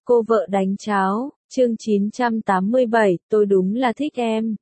Cô vợ đánh cháo, chương 987, tôi đúng là thích em.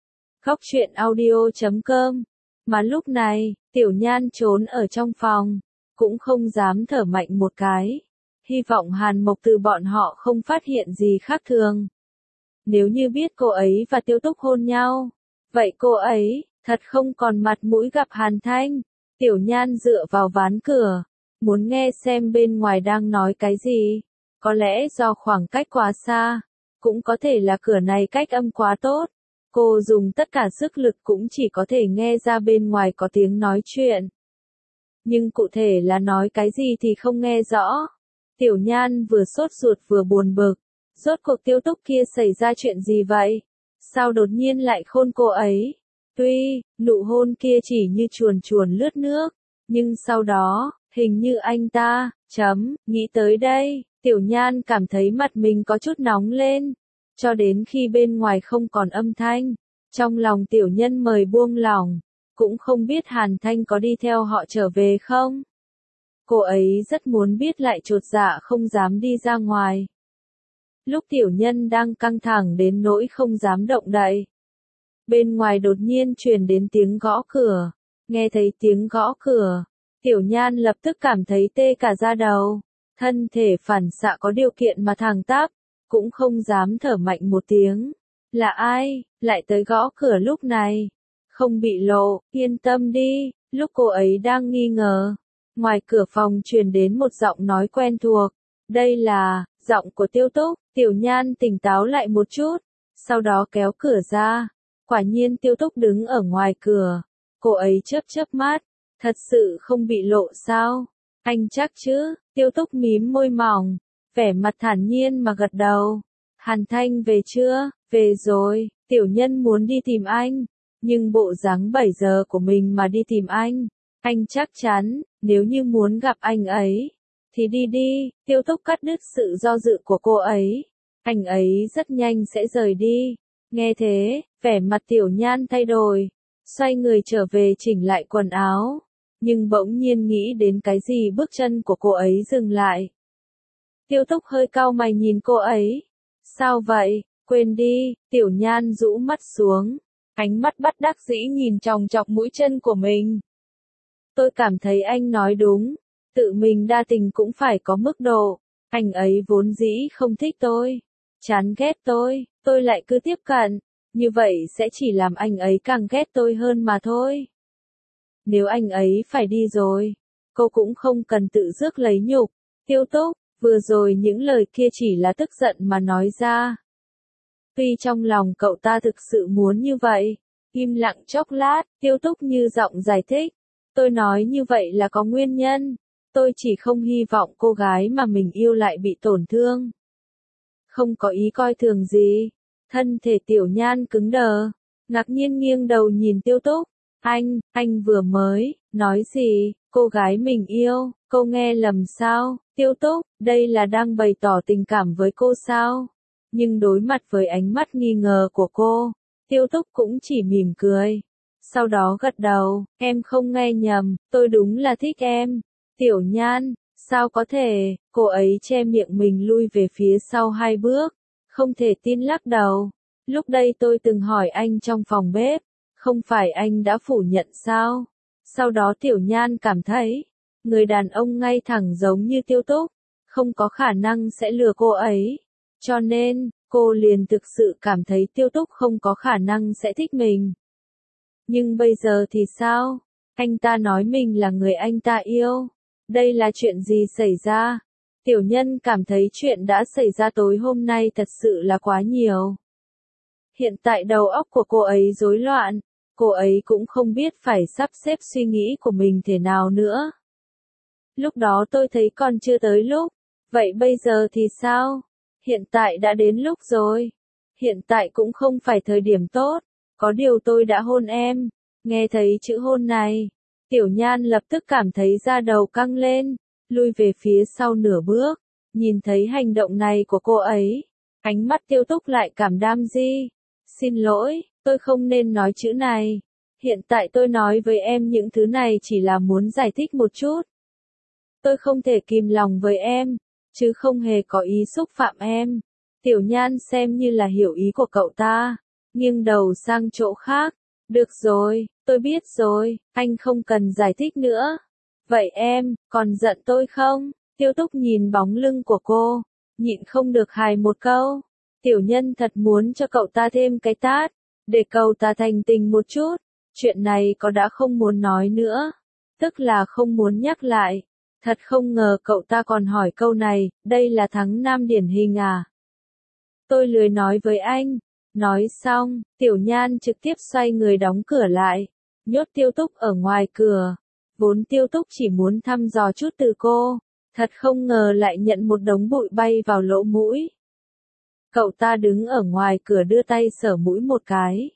Góc truyện audio.com. Mà lúc này, Tiểu Nhan trốn ở trong phòng, cũng không dám thở mạnh một cái. Hy vọng Hàn Mộc Từ bọn họ không phát hiện gì khác thường. Nếu như biết cô ấy và Tiêu Túc hôn nhau, vậy cô ấy thật không còn mặt mũi gặp Hàn Thanh. Tiểu Nhan dựa vào ván cửa, muốn nghe xem bên ngoài đang nói cái gì. Có lẽ do khoảng cách quá xa, cũng có thể là cửa này cách âm quá tốt. Cô dùng tất cả sức lực cũng chỉ có thể nghe ra bên ngoài có tiếng nói chuyện. Nhưng cụ thể là nói cái gì thì không nghe rõ. Tiểu Nhan vừa sốt ruột vừa buồn bực. Rốt cuộc Tiêu Túc kia xảy ra chuyện gì vậy? Sao đột nhiên lại khôn cô ấy? Tuy, nụ hôn kia chỉ như chuồn chuồn lướt nước, nhưng sau đó, hình như anh ta, nghĩ tới đây, Tiểu Nhan cảm thấy mặt mình có chút nóng lên. Cho đến khi bên ngoài không còn âm thanh, trong lòng Tiểu Nhân mời buông lỏng, cũng không biết Hàn Thanh có đi theo họ trở về không? Cô ấy rất muốn biết lại chột dạ không dám đi ra ngoài. Lúc Tiểu Nhân đang căng thẳng đến nỗi không dám động đậy, bên ngoài đột nhiên truyền đến tiếng gõ cửa. Nghe thấy tiếng gõ cửa, Tiểu Nhan lập tức cảm thấy tê cả da đầu, thân thể phản xạ có điều kiện mà thẳng tắp, cũng không dám thở mạnh một tiếng. Là ai, lại tới gõ cửa lúc này? Không bị lộ, yên tâm đi. Lúc cô ấy đang nghi ngờ, ngoài cửa phòng truyền đến một giọng nói quen thuộc. Đây là giọng của Tiêu Túc. Tiểu Nhan tỉnh táo lại một chút, sau đó kéo cửa ra. Quả nhiên Tiêu Túc đứng ở ngoài cửa. Cô ấy chớp chớp mắt, thật sự không bị lộ sao? Anh chắc chứ? Tiêu Túc mím môi mỏng, vẻ mặt thản nhiên mà gật đầu. Hàn Thanh về chưa? Về rồi. Tiểu Nhân muốn đi tìm anh, nhưng bộ dáng 7 giờ của mình mà đi tìm anh chắc chắn, nếu như muốn gặp anh ấy, thì đi đi. Tiêu Túc cắt đứt sự do dự của cô ấy. Anh ấy rất nhanh sẽ rời đi. Nghe thế, vẻ mặt Tiểu Nhan thay đổi, xoay người trở về chỉnh lại quần áo, nhưng bỗng nhiên nghĩ đến cái gì bước chân của cô ấy dừng lại. Tiêu Túc hơi cau mày nhìn cô ấy. Sao vậy? Quên đi. Tiểu Nhan rũ mắt xuống, ánh mắt bất đắc dĩ nhìn chòng chọc mũi chân của mình. Tôi cảm thấy anh nói đúng, tự mình đa tình cũng phải có mức độ. Anh ấy vốn dĩ không thích tôi, chán ghét tôi lại cứ tiếp cận, như vậy sẽ chỉ làm anh ấy càng ghét tôi hơn mà thôi. Nếu anh ấy phải đi rồi, cô cũng không cần tự rước lấy nhục. Tiêu Túc, vừa rồi những lời kia chỉ là tức giận mà nói ra. Tuy trong lòng cậu ta thực sự muốn như vậy. Im lặng chốc lát, Tiêu Túc như giọng giải thích. Tôi nói như vậy là có nguyên nhân. Tôi chỉ không hy vọng cô gái mà mình yêu lại bị tổn thương. Không có ý coi thường gì. Thân thể Tiểu Nhan cứng đờ, ngạc nhiên nghiêng đầu nhìn Tiêu Túc. Anh vừa mới nói gì? Cô gái mình yêu, cô nghe lầm sao? Tiêu Túc, đây là đang bày tỏ tình cảm với cô sao? Nhưng đối mặt với ánh mắt nghi ngờ của cô, Tiêu Túc cũng chỉ mỉm cười. Sau đó gật đầu, em không nghe nhầm, tôi đúng là thích em. Tiểu Nhan, sao có thể? Cô ấy che miệng mình lui về phía sau 2 bước, không thể tin lắc đầu. Lúc đây tôi từng hỏi anh trong phòng bếp, không phải anh đã phủ nhận sao? Sau đó Tiểu Nhan cảm thấy, người đàn ông ngay thẳng giống như Tiêu Túc, không có khả năng sẽ lừa cô ấy. Cho nên, cô liền thực sự cảm thấy Tiêu Túc không có khả năng sẽ thích mình. Nhưng bây giờ thì sao? Anh ta nói mình là người anh ta yêu. Đây là chuyện gì xảy ra? Tiểu Nhân cảm thấy chuyện đã xảy ra tối hôm nay thật sự là quá nhiều. Hiện tại đầu óc của cô ấy rối loạn. Cô ấy cũng không biết phải sắp xếp suy nghĩ của mình thế nào nữa. Lúc đó tôi thấy còn chưa tới lúc. Vậy bây giờ thì sao? Hiện tại đã đến lúc rồi. Hiện tại cũng không phải thời điểm tốt. Có điều tôi đã hôn em. Nghe thấy chữ hôn này, Tiểu Nhan lập tức cảm thấy da đầu căng lên, lui về phía sau nửa bước. Nhìn thấy hành động này của cô ấy, ánh mắt Tiêu Túc lại cảm đam di. Xin lỗi, tôi không nên nói chữ này. Hiện tại tôi nói với em những thứ này chỉ là muốn giải thích một chút. Tôi không thể kìm lòng với em, chứ không hề có ý xúc phạm em. Tiểu Nhan xem như là hiểu ý của cậu ta, nghiêng đầu sang chỗ khác. Được rồi, tôi biết rồi, anh không cần giải thích nữa. Vậy em, còn giận tôi không? Tiêu Túc nhìn bóng lưng của cô, nhịn không được hài một câu. Tiểu Nhân thật muốn cho cậu ta thêm cái tát, để cậu ta thành tình một chút. Chuyện này có đã không muốn nói nữa, tức là không muốn nhắc lại. Thật không ngờ cậu ta còn hỏi câu này, đây là thắng nam điển hình à? Tôi lười nói với anh. Nói xong, Tiểu Nhan trực tiếp xoay người đóng cửa lại, nhốt Tiêu Túc ở ngoài cửa. Vốn Tiêu Túc chỉ muốn thăm dò chút từ cô, thật không ngờ lại nhận một đống bụi bay vào lỗ mũi. Cậu ta đứng ở ngoài cửa đưa tay sờ mũi một cái.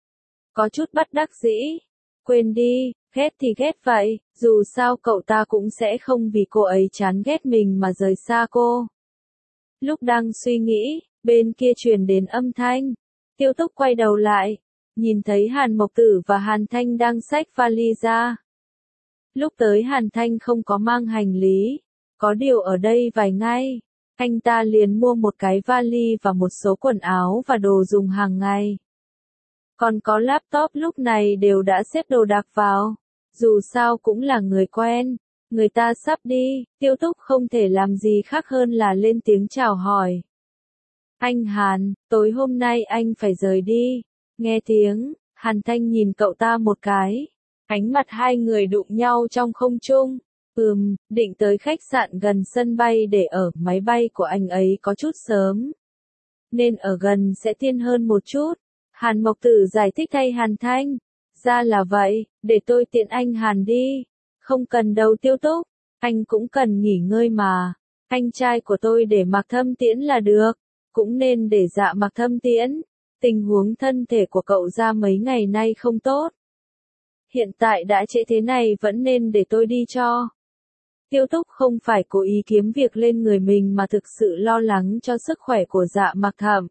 Có chút bất đắc dĩ. Quên đi, ghét thì ghét vậy, dù sao cậu ta cũng sẽ không vì cô ấy chán ghét mình mà rời xa cô. Lúc đang suy nghĩ, bên kia truyền đến âm thanh. Tiêu Túc quay đầu lại, nhìn thấy Hàn Mộc Tử và Hàn Thanh đang xách vali ra. Lúc tới Hàn Thanh không có mang hành lý, có điều ở đây vài ngày, anh ta liền mua một cái vali và một số quần áo và đồ dùng hàng ngày. Còn có laptop lúc này đều đã xếp đồ đạc vào, dù sao cũng là người quen, người ta sắp đi, Tiêu Túc không thể làm gì khác hơn là lên tiếng chào hỏi. Anh Hàn, tối hôm nay anh phải rời đi. Nghe tiếng, Hàn Thanh nhìn cậu ta một cái. Ánh mặt hai người đụng nhau trong không trung. Định tới khách sạn gần sân bay để ở, máy bay của anh ấy có chút sớm, nên ở gần sẽ tiên hơn một chút. Hàn Mộc Tử giải thích thay Hàn Thanh. Ra là vậy, để tôi tiện anh Hàn đi. Không cần đâu Tiêu Túc, anh cũng cần nghỉ ngơi mà. Anh trai của tôi để Mạc Thâm tiễn là được. Cũng nên để Dạ Mạc Thâm tiễn. Tình huống thân thể của cậu ra mấy ngày nay không tốt. Hiện tại đã trễ thế này vẫn nên để tôi đi cho. Tiêu Túc không phải cố ý kiếm việc lên người mình mà thực sự lo lắng cho sức khỏe của Dạ Mạc Thâm.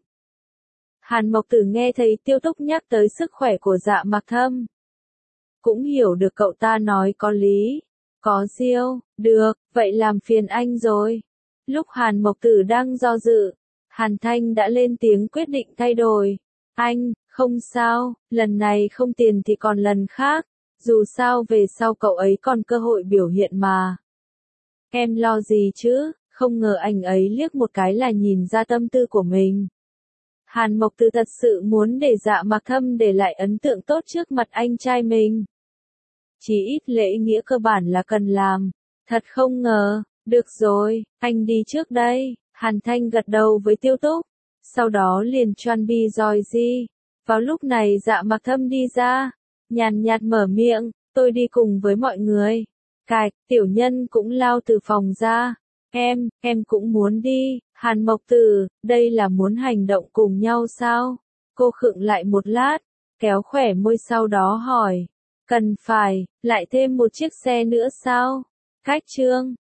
Hàn Mộc Tử nghe thấy Tiêu Túc nhắc tới sức khỏe của Dạ Mạc Thâm, cũng hiểu được cậu ta nói có lý. Có Diêu, được, vậy làm phiền anh rồi. Lúc Hàn Mộc Tử đang do dự, Hàn Thanh đã lên tiếng quyết định thay đổi. Anh, không sao, lần này không tiền thì còn lần khác, dù sao về sau cậu ấy còn cơ hội biểu hiện mà. Em lo gì chứ, không ngờ anh ấy liếc một cái là nhìn ra tâm tư của mình. Hàn Mộc Tử thật sự muốn để Dạ Mạc Thâm để lại ấn tượng tốt trước mặt anh trai mình. Chỉ ít lễ nghĩa cơ bản là cần làm. Thật không ngờ, được rồi, anh đi trước đây. Hàn Thanh gật đầu với Tiêu Túc, sau đó liền choan bi roi di. Vào lúc này Dạ Mạc Thâm đi ra, nhàn nhạt mở miệng, tôi đi cùng với mọi người. Cạch, Tiểu Nhân cũng lao từ phòng ra. Em cũng muốn đi. Hàn Mộc Tử, đây là muốn hành động cùng nhau sao? Cô khựng lại một lát, kéo khỏe môi sau đó hỏi, cần phải, lại thêm một chiếc xe nữa sao? Khách trương,